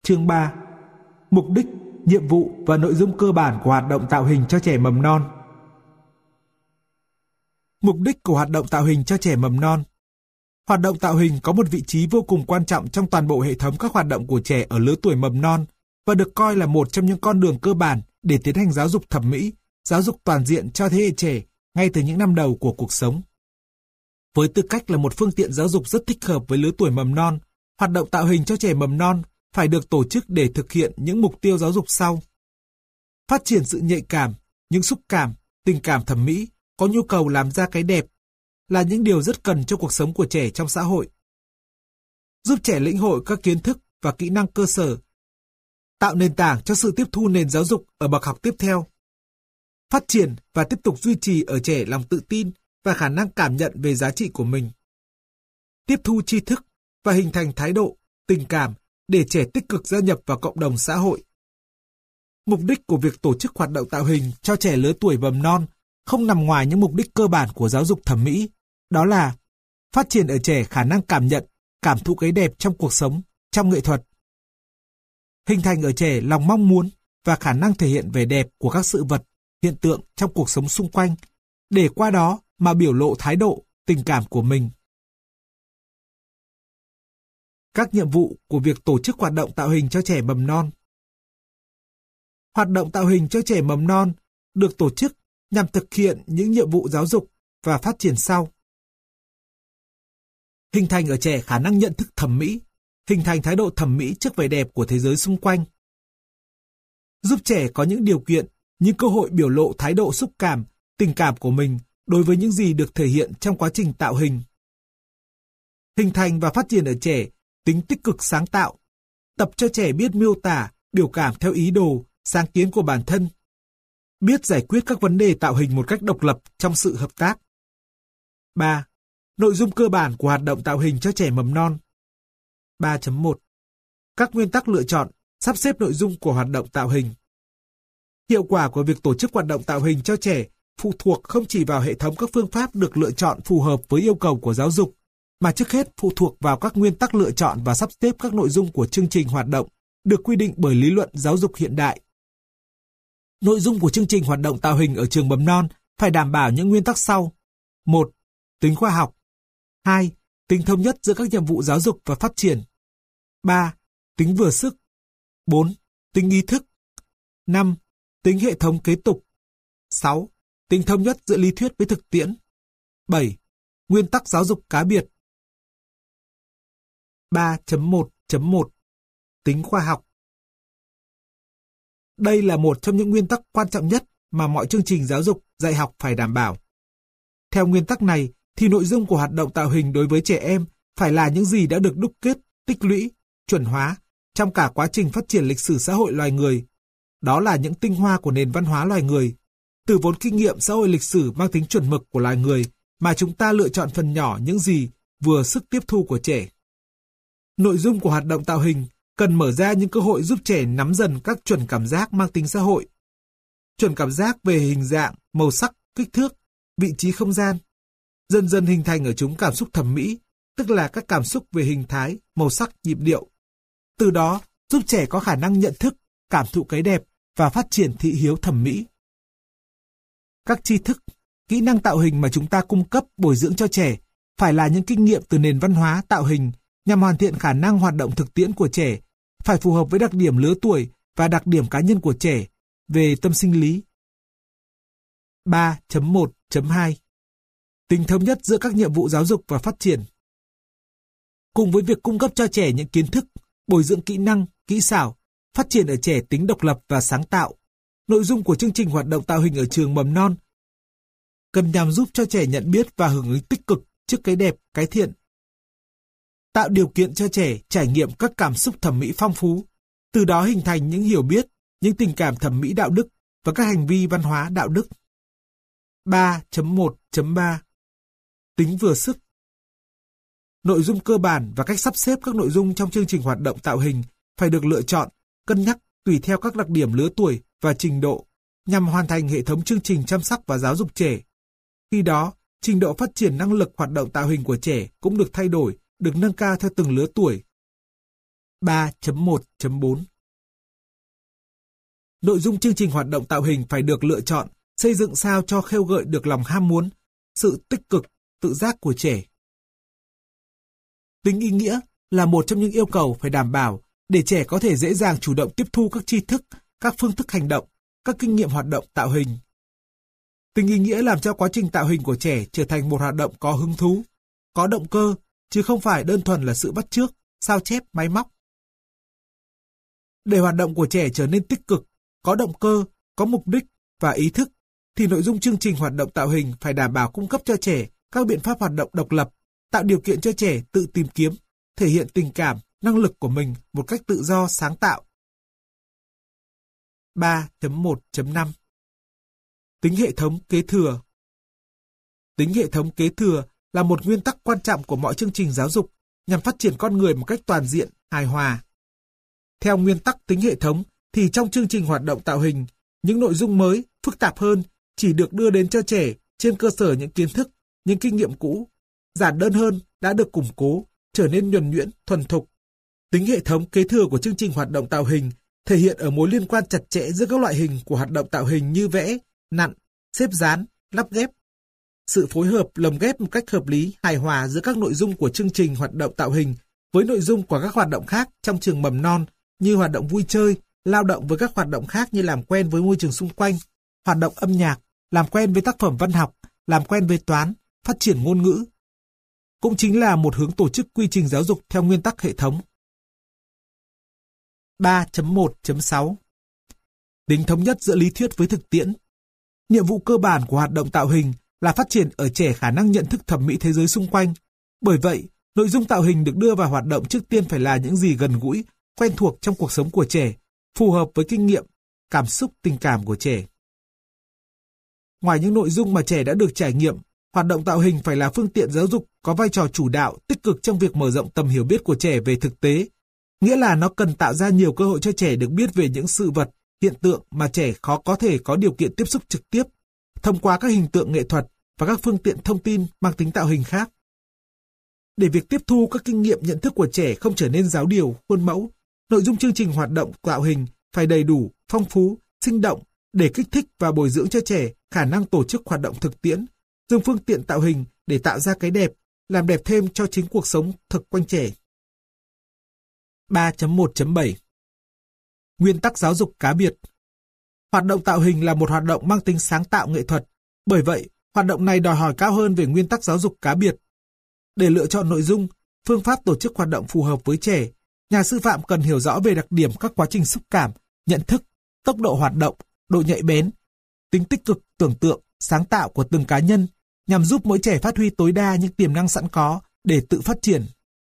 Chương 3. Mục đích, nhiệm vụ và nội dung cơ bản của hoạt động tạo hình cho trẻ mầm non. Mục đích của hoạt động tạo hình cho trẻ mầm non. Hoạt động tạo hình có một vị trí vô cùng quan trọng trong toàn bộ hệ thống các hoạt động của trẻ ở lứa tuổi mầm non và được coi là một trong những con đường cơ bản để tiến hành giáo dục thẩm mỹ, giáo dục toàn diện cho thế hệ trẻ ngay từ những năm đầu của cuộc sống. Với tư cách là một phương tiện giáo dục rất thích hợp với lứa tuổi mầm non, hoạt động tạo hình cho trẻ mầm non phải được tổ chức để thực hiện những mục tiêu giáo dục sau. Phát triển sự nhạy cảm, những xúc cảm, tình cảm thẩm mỹ, có nhu cầu làm ra cái đẹp, là những điều rất cần cho cuộc sống của trẻ trong xã hội. Giúp trẻ lĩnh hội các kiến thức và kỹ năng cơ sở, tạo nền tảng cho sự tiếp thu nền giáo dục ở bậc học tiếp theo. Phát triển và tiếp tục duy trì ở trẻ lòng tự tin và khả năng cảm nhận về giá trị của mình. Tiếp thu tri thức và hình thành thái độ, tình cảm để trẻ tích cực gia nhập vào cộng đồng xã hội. Mục đích của việc tổ chức hoạt động tạo hình cho trẻ lứa tuổi mầm non không nằm ngoài những mục đích cơ bản của giáo dục thẩm mỹ, đó là phát triển ở trẻ khả năng cảm nhận, cảm thụ cái đẹp trong cuộc sống, trong nghệ thuật. Hình thành ở trẻ lòng mong muốn và khả năng thể hiện vẻ đẹp của các sự vật, hiện tượng trong cuộc sống xung quanh, để qua đó mà biểu lộ thái độ, tình cảm của mình. Các nhiệm vụ của việc tổ chức hoạt động tạo hình cho trẻ mầm non. Hoạt động tạo hình cho trẻ mầm non được tổ chức nhằm thực hiện những nhiệm vụ giáo dục và phát triển sau. Hình thành ở trẻ khả năng nhận thức thẩm mỹ, hình thành thái độ thẩm mỹ trước vẻ đẹp của thế giới xung quanh. Giúp trẻ có những điều kiện, những cơ hội biểu lộ thái độ xúc cảm, tình cảm của mình đối với những gì được thể hiện trong quá trình tạo hình. Hình thành và phát triển ở trẻ tính tích cực sáng tạo, tập cho trẻ biết miêu tả, biểu cảm theo ý đồ, sáng kiến của bản thân, biết giải quyết các vấn đề tạo hình một cách độc lập trong sự hợp tác. 3. Nội dung cơ bản của hoạt động tạo hình cho trẻ mầm non. 3.1. Các nguyên tắc lựa chọn, sắp xếp nội dung của hoạt động tạo hình. Hiệu quả của việc tổ chức hoạt động tạo hình cho trẻ phụ thuộc không chỉ vào hệ thống các phương pháp được lựa chọn phù hợp với yêu cầu của giáo dục, mà trước hết phụ thuộc vào các nguyên tắc lựa chọn và sắp xếp các nội dung của chương trình hoạt động được quy định bởi lý luận giáo dục hiện đại. Nội dung của chương trình hoạt động tạo hình ở trường mầm non phải đảm bảo những nguyên tắc sau. 1. Tính khoa học. 2. Tính thống nhất giữa các nhiệm vụ giáo dục và phát triển. 3. Tính vừa sức. 4. Tính ý thức. 5. Tính hệ thống kế tục. 6. Tính thống nhất giữa lý thuyết với thực tiễn. 7. Nguyên tắc giáo dục cá biệt. 3.1.1 Tính khoa học. Đây là một trong những nguyên tắc quan trọng nhất mà mọi chương trình giáo dục, dạy học phải đảm bảo. Theo nguyên tắc này, thì nội dung của hoạt động tạo hình đối với trẻ em phải là những gì đã được đúc kết, tích lũy, chuẩn hóa trong cả quá trình phát triển lịch sử xã hội loài người. Đó là những tinh hoa của nền văn hóa loài người, từ vốn kinh nghiệm xã hội lịch sử mang tính chuẩn mực của loài người mà chúng ta lựa chọn phần nhỏ những gì vừa sức tiếp thu của trẻ. Nội dung của hoạt động tạo hình cần mở ra những cơ hội giúp trẻ nắm dần các chuẩn cảm giác mang tính xã hội. Chuẩn cảm giác về hình dạng, màu sắc, kích thước, vị trí không gian. Dần dần hình thành ở chúng cảm xúc thẩm mỹ, tức là các cảm xúc về hình thái, màu sắc, nhịp điệu. Từ đó giúp trẻ có khả năng nhận thức, cảm thụ cái đẹp và phát triển thị hiếu thẩm mỹ. Các tri thức, kỹ năng tạo hình mà chúng ta cung cấp bồi dưỡng cho trẻ phải là những kinh nghiệm từ nền văn hóa tạo hình nhằm hoàn thiện khả năng hoạt động thực tiễn của trẻ, phải phù hợp với đặc điểm lứa tuổi và đặc điểm cá nhân của trẻ về tâm sinh lý. 3.1.2 Tính thống nhất giữa các nhiệm vụ giáo dục và phát triển. Cùng với việc cung cấp cho trẻ những kiến thức, bồi dưỡng kỹ năng, kỹ xảo, phát triển ở trẻ tính độc lập và sáng tạo, nội dung của chương trình hoạt động tạo hình ở trường mầm non cần nhằm giúp cho trẻ nhận biết và hưởng ứng tích cực trước cái đẹp, cái thiện. Tạo điều kiện cho trẻ trải nghiệm các cảm xúc thẩm mỹ phong phú, từ đó hình thành những hiểu biết, những tình cảm thẩm mỹ đạo đức và các hành vi văn hóa đạo đức. 3.1.3 Tính vừa sức. Nội dung cơ bản và cách sắp xếp các nội dung trong chương trình hoạt động tạo hình phải được lựa chọn, cân nhắc tùy theo các đặc điểm lứa tuổi và trình độ, nhằm hoàn thành hệ thống chương trình chăm sóc và giáo dục trẻ. Khi đó, trình độ phát triển năng lực hoạt động tạo hình của trẻ cũng được thay đổi, được nâng cao theo từng lứa tuổi. 3.1.4 Nội dung chương trình hoạt động tạo hình phải được lựa chọn, xây dựng sao cho khêu gợi được lòng ham muốn, sự tích cực, tự giác của trẻ. Tính ý nghĩa là một trong những yêu cầu phải đảm bảo để trẻ có thể dễ dàng chủ động tiếp thu các tri thức, các phương thức hành động, các kinh nghiệm hoạt động tạo hình. Tính ý nghĩa làm cho quá trình tạo hình của trẻ trở thành một hoạt động có hứng thú, có động cơ, chứ không phải đơn thuần là sự bắt chước, sao chép, máy móc. Để hoạt động của trẻ trở nên tích cực, có động cơ, có mục đích và ý thức, thì nội dung chương trình hoạt động tạo hình phải đảm bảo cung cấp cho trẻ các biện pháp hoạt động độc lập, tạo điều kiện cho trẻ tự tìm kiếm, thể hiện tình cảm, năng lực của mình một cách tự do, sáng tạo. 3.1.5 Tính hệ thống kế thừa. Tính hệ thống kế thừa là một nguyên tắc quan trọng của mọi chương trình giáo dục nhằm phát triển con người một cách toàn diện, hài hòa. Theo nguyên tắc tính hệ thống thì trong chương trình hoạt động tạo hình, những nội dung mới, phức tạp hơn chỉ được đưa đến cho trẻ trên cơ sở những kiến thức, những kinh nghiệm cũ, giản đơn hơn đã được củng cố, trở nên nhuần nhuyễn, thuần thục. Tính hệ thống kế thừa của chương trình hoạt động tạo hình thể hiện ở mối liên quan chặt chẽ giữa các loại hình của hoạt động tạo hình như vẽ, nặn, xếp dán, lắp ghép. Sự phối hợp lồng ghép một cách hợp lý, hài hòa giữa các nội dung của chương trình hoạt động tạo hình với nội dung của các hoạt động khác trong trường mầm non như hoạt động vui chơi, lao động với các hoạt động khác như làm quen với môi trường xung quanh, hoạt động âm nhạc, làm quen với tác phẩm văn học, làm quen với toán, phát triển ngôn ngữ. Cũng chính là một hướng tổ chức quy trình giáo dục theo nguyên tắc hệ thống. 3.1.6 Tính thống nhất giữa lý thuyết với thực tiễn. Nhiệm vụ cơ bản của hoạt động tạo hình là phát triển ở trẻ khả năng nhận thức thẩm mỹ thế giới xung quanh. Bởi vậy, nội dung tạo hình được đưa vào hoạt động trước tiên phải là những gì gần gũi, quen thuộc trong cuộc sống của trẻ, phù hợp với kinh nghiệm, cảm xúc, tình cảm của trẻ. Ngoài những nội dung mà trẻ đã được trải nghiệm, hoạt động tạo hình phải là phương tiện giáo dục có vai trò chủ đạo, tích cực trong việc mở rộng tầm hiểu biết của trẻ về thực tế. Nghĩa là nó cần tạo ra nhiều cơ hội cho trẻ được biết về những sự vật, hiện tượng mà trẻ khó có thể có điều kiện tiếp xúc trực tiếp, thông qua các hình tượng nghệ thuật và các phương tiện thông tin mang tính tạo hình khác. Để việc tiếp thu các kinh nghiệm nhận thức của trẻ không trở nên giáo điều, khuôn mẫu, nội dung chương trình hoạt động tạo hình phải đầy đủ, phong phú, sinh động để kích thích và bồi dưỡng cho trẻ khả năng tổ chức hoạt động thực tiễn, dùng phương tiện tạo hình để tạo ra cái đẹp, làm đẹp thêm cho chính cuộc sống thực quanh trẻ. 3.1.7 Nguyên tắc giáo dục cá biệt. Hoạt động tạo hình là một hoạt động mang tính sáng tạo nghệ thuật, bởi vậy, hoạt động này đòi hỏi cao hơn về nguyên tắc giáo dục cá biệt. Để lựa chọn nội dung, phương pháp tổ chức hoạt động phù hợp với trẻ, nhà sư phạm cần hiểu rõ về đặc điểm các quá trình xúc cảm, nhận thức, tốc độ hoạt động, độ nhạy bén, tính tích cực, tưởng tượng, sáng tạo của từng cá nhân, nhằm giúp mỗi trẻ phát huy tối đa những tiềm năng sẵn có để tự phát triển.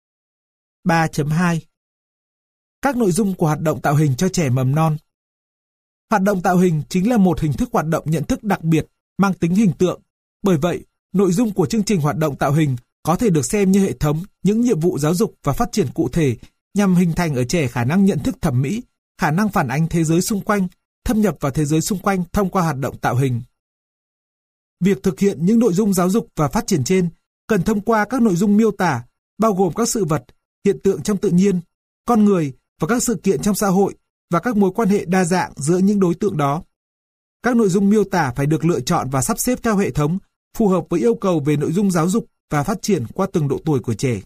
3.2 Các nội dung của hoạt động tạo hình cho trẻ mầm non. Hoạt động tạo hình chính là một hình thức hoạt động nhận thức đặc biệt, mang tính hình tượng. Bởi vậy, nội dung của chương trình hoạt động tạo hình có thể được xem như hệ thống những nhiệm vụ giáo dục và phát triển cụ thể nhằm hình thành ở trẻ khả năng nhận thức thẩm mỹ, khả năng phản ánh thế giới xung quanh, thâm nhập vào thế giới xung quanh thông qua hoạt động tạo hình. Việc thực hiện những nội dung giáo dục và phát triển trên cần thông qua các nội dung miêu tả, bao gồm các sự vật, hiện tượng trong tự nhiên, con người và các sự kiện trong xã hội và các mối quan hệ đa dạng giữa những đối tượng đó. Các nội dung miêu tả phải được lựa chọn và sắp xếp theo hệ thống, phù hợp với yêu cầu về nội dung giáo dục và phát triển qua từng độ tuổi của trẻ.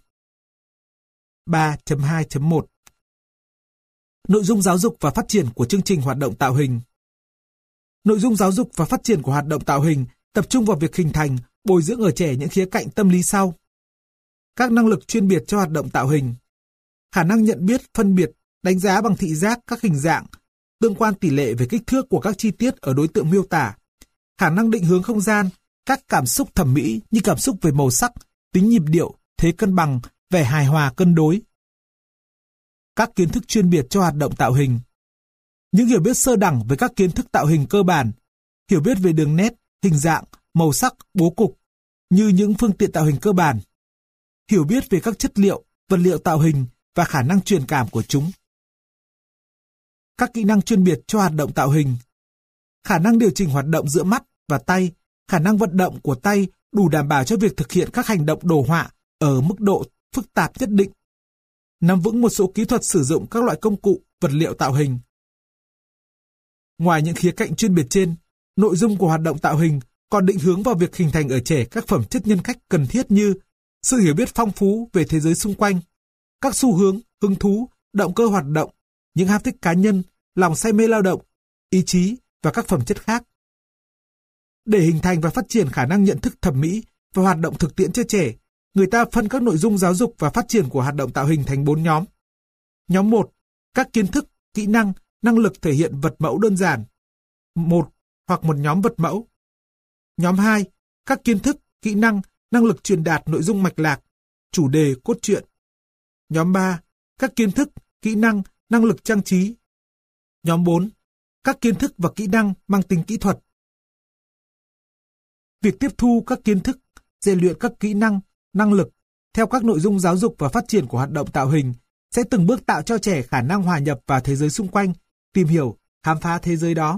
3.2.1 Nội dung giáo dục và phát triển của chương trình hoạt động tạo hình. Nội dung giáo dục và phát triển của hoạt động tạo hình tập trung vào việc hình thành, bồi dưỡng ở trẻ những khía cạnh tâm lý sau. Các năng lực chuyên biệt cho hoạt động tạo hình. Khả năng nhận biết, phân biệt, đánh giá bằng thị giác các hình dạng, tương quan tỷ lệ về kích thước của các chi tiết ở đối tượng miêu tả. Khả năng định hướng không gian, các cảm xúc thẩm mỹ như cảm xúc về màu sắc, tính nhịp điệu, thế cân bằng, vẻ hài hòa cân đối. Các kiến thức chuyên biệt cho hoạt động tạo hình. Những hiểu biết sơ đẳng về các kiến thức tạo hình cơ bản, hiểu biết về đường nét, hình dạng, màu sắc, bố cục, như những phương tiện tạo hình cơ bản. Hiểu biết về các chất liệu, vật liệu tạo hình và khả năng truyền cảm của chúng. Các kỹ năng chuyên biệt cho hoạt động tạo hình. Khả năng điều chỉnh hoạt động giữa mắt và tay, khả năng vận động của tay đủ đảm bảo cho việc thực hiện các hành động đồ họa ở mức độ phức tạp nhất định. nắm vững một số kỹ thuật sử dụng các loại công cụ, vật liệu tạo hình. Ngoài những khía cạnh chuyên biệt trên, nội dung của hoạt động tạo hình còn định hướng vào việc hình thành ở trẻ các phẩm chất nhân cách cần thiết như sự hiểu biết phong phú về thế giới xung quanh, các xu hướng, hứng thú, động cơ hoạt động, những ham thích cá nhân, lòng say mê lao động, ý chí và các phẩm chất khác. Để hình thành và phát triển khả năng nhận thức thẩm mỹ và hoạt động thực tiễn cho trẻ, người ta phân các nội dung giáo dục và phát triển của hoạt động tạo hình thành 4 nhóm. Nhóm 1, các kiến thức, kỹ năng, năng lực thể hiện vật mẫu đơn giản. Một hoặc một nhóm vật mẫu. Nhóm 2, các kiến thức, kỹ năng, năng lực truyền đạt nội dung mạch lạc, chủ đề, cốt truyện. Nhóm 3, các kiến thức, kỹ năng, năng lực trang trí. Nhóm 4, các kiến thức và kỹ năng mang tính kỹ thuật. Việc tiếp thu các kiến thức, rèn luyện các kỹ năng, năng lực theo các nội dung giáo dục và phát triển của hoạt động tạo hình sẽ từng bước tạo cho trẻ khả năng hòa nhập vào thế giới xung quanh, tìm hiểu, khám phá thế giới đó.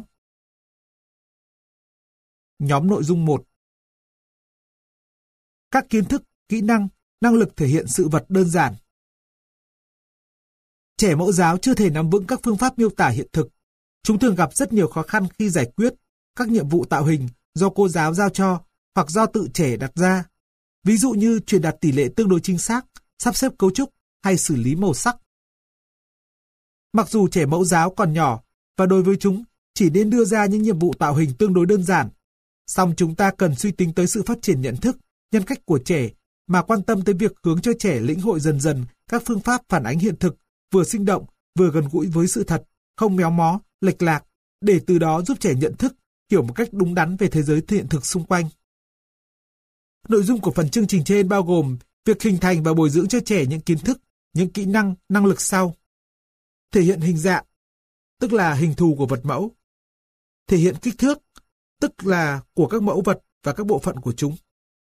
Nhóm nội dung 1. Các kiến thức, kỹ năng, năng lực thể hiện sự vật đơn giản. Trẻ mẫu giáo chưa thể nắm vững các phương pháp miêu tả hiện thực. Chúng thường gặp rất nhiều khó khăn khi giải quyết các nhiệm vụ tạo hình do cô giáo giao cho hoặc do tự trẻ đặt ra. Ví dụ như truyền đạt tỷ lệ tương đối chính xác, sắp xếp cấu trúc hay xử lý màu sắc. Mặc dù trẻ mẫu giáo còn nhỏ và đối với chúng chỉ nên đưa ra những nhiệm vụ tạo hình tương đối đơn giản, song chúng ta cần suy tính tới sự phát triển nhận thức, nhân cách của trẻ mà quan tâm tới việc hướng cho trẻ lĩnh hội dần dần các phương pháp phản ánh hiện thực, vừa sinh động, vừa gần gũi với sự thật, không méo mó, lệch lạc, để từ đó giúp trẻ nhận thức, hiểu một cách đúng đắn về thế giới hiện thực xung quanh. Nội dung của phần chương trình trên bao gồm việc hình thành và bồi dưỡng cho trẻ những kiến thức, những kỹ năng, năng lực sau. Thể hiện hình dạng, tức là hình thù của vật mẫu. Thể hiện kích thước, tức là của các mẫu vật và các bộ phận của chúng.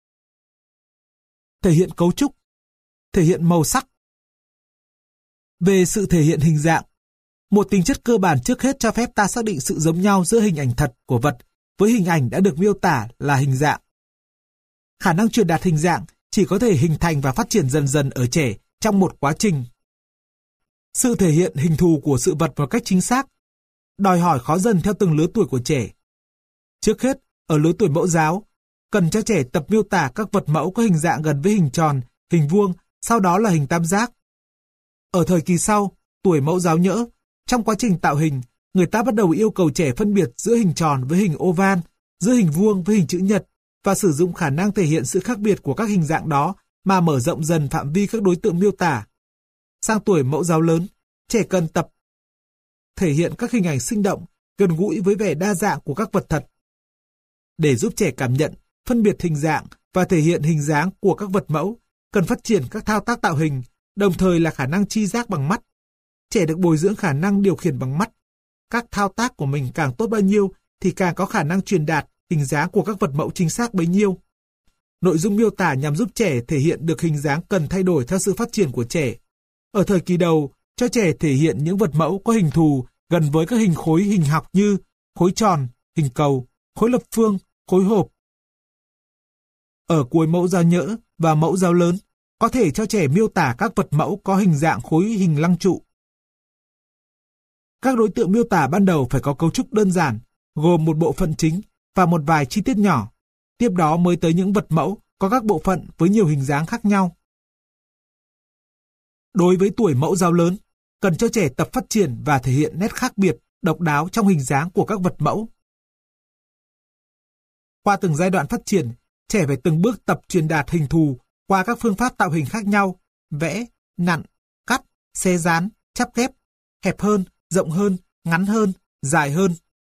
Thể hiện cấu trúc, thể hiện màu sắc. Về sự thể hiện hình dạng, một tính chất cơ bản trước hết cho phép ta xác định sự giống nhau giữa hình ảnh thật của vật với hình ảnh đã được miêu tả là hình dạng. Khả năng truyền đạt hình dạng chỉ có thể hình thành và phát triển dần dần ở trẻ trong một quá trình. Sự thể hiện hình thù của sự vật một cách chính xác đòi hỏi khó dần theo từng lứa tuổi của trẻ. Trước hết, ở lứa tuổi mẫu giáo, cần cho trẻ tập miêu tả các vật mẫu có hình dạng gần với hình tròn, hình vuông, sau đó là hình tam giác. Ở thời kỳ sau, tuổi mẫu giáo nhỡ, trong quá trình tạo hình, người ta bắt đầu yêu cầu trẻ phân biệt giữa hình tròn với hình oval, giữa hình vuông với hình chữ nhật, và sử dụng khả năng thể hiện sự khác biệt của các hình dạng đó mà mở rộng dần phạm vi các đối tượng miêu tả. Sang tuổi mẫu giáo lớn, trẻ cần tập thể hiện các hình ảnh sinh động, gần gũi với vẻ đa dạng của các vật thật. Để giúp trẻ cảm nhận, phân biệt hình dạng và thể hiện hình dáng của các vật mẫu, cần phát triển các thao tác tạo hình, đồng thời là khả năng tri giác bằng mắt. Trẻ được bồi dưỡng khả năng điều khiển bằng mắt. Các thao tác của mình càng tốt bao nhiêu thì càng có khả năng truyền đạt hình dáng của các vật mẫu chính xác bấy nhiêu. Nội dung miêu tả nhằm giúp trẻ thể hiện được hình dáng cần thay đổi theo sự phát triển của trẻ. Ở thời kỳ đầu, cho trẻ thể hiện những vật mẫu có hình thù gần với các hình khối hình học như khối tròn, hình cầu, khối lập phương, khối hộp. Ở cuối mẫu giáo nhỡ và mẫu giáo lớn, có thể cho trẻ miêu tả các vật mẫu có hình dạng khối hình lăng trụ. Các đối tượng miêu tả ban đầu phải có cấu trúc đơn giản, gồm một bộ phận chính và một vài chi tiết nhỏ. Tiếp đó mới tới những vật mẫu có các bộ phận với nhiều hình dáng khác nhau. Đối với tuổi mẫu giáo lớn, cần cho trẻ tập phát triển và thể hiện nét khác biệt, độc đáo trong hình dáng của các vật mẫu. Qua từng giai đoạn phát triển, trẻ phải từng bước tập truyền đạt hình thù qua các phương pháp tạo hình khác nhau: vẽ, nặn, cắt, xé dán, chắp ghép, hẹp hơn, rộng hơn, ngắn hơn, dài hơn.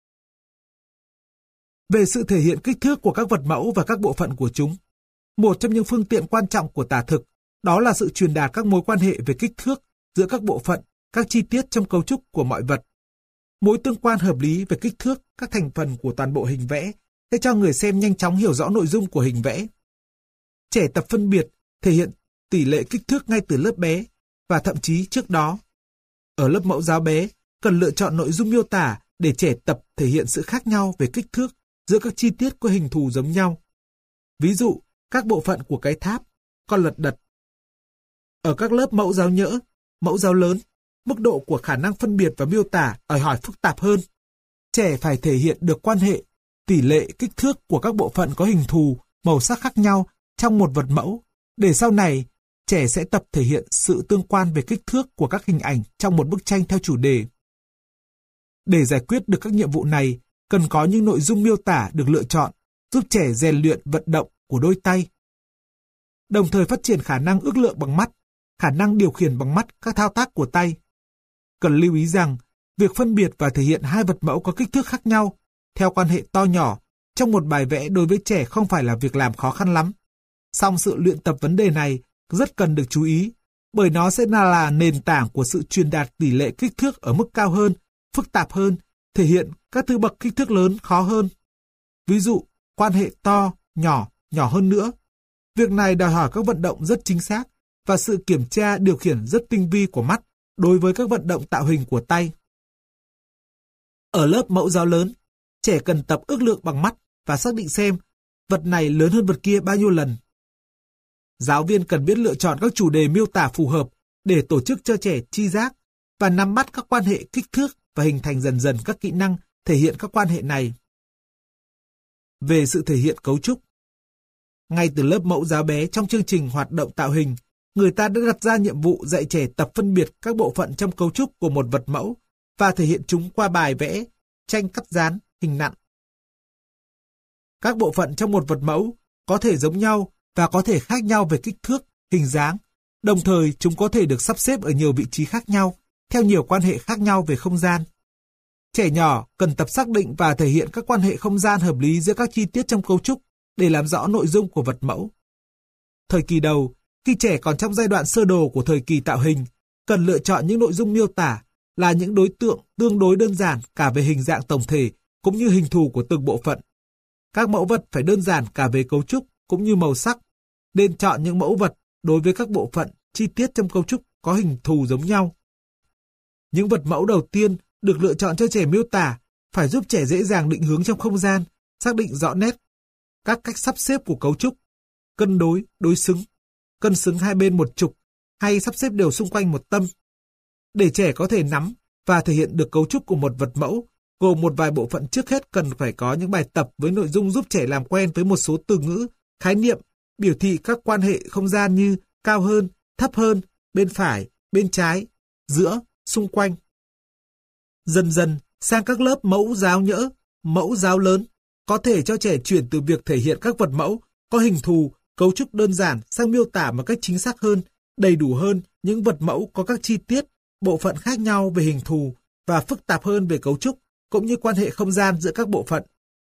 Về sự thể hiện kích thước của các vật mẫu và các bộ phận của chúng, một trong những phương tiện quan trọng của tả thực đó là sự truyền đạt các mối quan hệ về kích thước giữa các bộ phận, các chi tiết trong cấu trúc của mọi vật. Mối tương quan hợp lý về kích thước các thành phần của toàn bộ hình vẽ sẽ cho người xem nhanh chóng hiểu rõ nội dung của hình vẽ. Trẻ tập phân biệt, thể hiện tỷ lệ kích thước ngay từ lớp bé và thậm chí trước đó. Ở lớp mẫu giáo bé, cần lựa chọn nội dung miêu tả để trẻ tập thể hiện sự khác nhau về kích thước giữa các chi tiết có hình thù giống nhau. Ví dụ, các bộ phận của cái tháp, con lật đật. Ở các lớp mẫu giáo nhỡ, mẫu giáo lớn, mức độ của khả năng phân biệt và miêu tả đòi hỏi phức tạp hơn. Trẻ phải thể hiện được quan hệ, tỷ lệ, kích thước của các bộ phận có hình thù, màu sắc khác nhau trong một vật mẫu, để sau này trẻ sẽ tập thể hiện sự tương quan về kích thước của các hình ảnh trong một bức tranh theo chủ đề. Để giải quyết được các nhiệm vụ này, cần có những nội dung miêu tả được lựa chọn, giúp trẻ rèn luyện vận động của đôi tay. Đồng thời phát triển khả năng ước lượng bằng mắt, khả năng điều khiển bằng mắt các thao tác của tay. Cần lưu ý rằng, việc phân biệt và thể hiện hai vật mẫu có kích thước khác nhau, theo quan hệ to nhỏ, trong một bài vẽ đối với trẻ không phải là việc làm khó khăn lắm. Song sự luyện tập vấn đề này rất cần được chú ý, bởi nó sẽ là nền tảng của sự truyền đạt tỷ lệ kích thước ở mức cao hơn, phức tạp hơn, thể hiện các thứ bậc kích thước lớn khó hơn. Ví dụ, quan hệ to, nhỏ, nhỏ hơn nữa. Việc này đòi hỏi các vận động rất chính xác và sự kiểm tra điều khiển rất tinh vi của mắt đối với các vận động tạo hình của tay. Ở lớp mẫu giáo lớn, trẻ cần tập ước lượng bằng mắt và xác định xem vật này lớn hơn vật kia bao nhiêu lần. Giáo viên cần biết lựa chọn các chủ đề miêu tả phù hợp để tổ chức cho trẻ tri giác và nắm bắt các quan hệ kích thước và hình thành dần dần các kỹ năng thể hiện các quan hệ này. Về sự thể hiện cấu trúc, ngay từ lớp mẫu giáo bé trong chương trình hoạt động tạo hình, người ta đã đặt ra nhiệm vụ dạy trẻ tập phân biệt các bộ phận trong cấu trúc của một vật mẫu và thể hiện chúng qua bài vẽ, tranh cắt dán, hình nặn. Các bộ phận trong một vật mẫu có thể giống nhau và có thể khác nhau về kích thước, hình dáng. Đồng thời, chúng có thể được sắp xếp ở nhiều vị trí khác nhau, theo nhiều quan hệ khác nhau về không gian. Trẻ nhỏ cần tập xác định và thể hiện các quan hệ không gian hợp lý giữa các chi tiết trong cấu trúc để làm rõ nội dung của vật mẫu. Thời kỳ đầu, khi trẻ còn trong giai đoạn sơ đồ của thời kỳ tạo hình, cần lựa chọn những nội dung miêu tả là những đối tượng tương đối đơn giản cả về hình dạng tổng thể cũng như hình thù của từng bộ phận. Các mẫu vật phải đơn giản cả về cấu trúc cũng như màu sắc, nên chọn những mẫu vật đối với các bộ phận, chi tiết trong cấu trúc có hình thù giống nhau. Những vật mẫu đầu tiên được lựa chọn cho trẻ miêu tả phải giúp trẻ dễ dàng định hướng trong không gian, xác định rõ nét các cách sắp xếp của cấu trúc, cân đối, đối xứng, cân xứng hai bên một trục hay sắp xếp đều xung quanh một tâm. Để trẻ có thể nắm và thể hiện được cấu trúc của một vật mẫu, gồm một vài bộ phận, trước hết cần phải có những bài tập với nội dung giúp trẻ làm quen với một số từ ngữ, khái niệm, biểu thị các quan hệ không gian như cao hơn, thấp hơn, bên phải, bên trái, giữa, xung quanh. Dần dần sang các lớp mẫu giáo nhỡ, mẫu giáo lớn, có thể cho trẻ chuyển từ việc thể hiện các vật mẫu có hình thù, cấu trúc đơn giản sang miêu tả một cách chính xác hơn, đầy đủ hơn những vật mẫu có các chi tiết, bộ phận khác nhau về hình thù và phức tạp hơn về cấu trúc, cũng như quan hệ không gian giữa các bộ phận.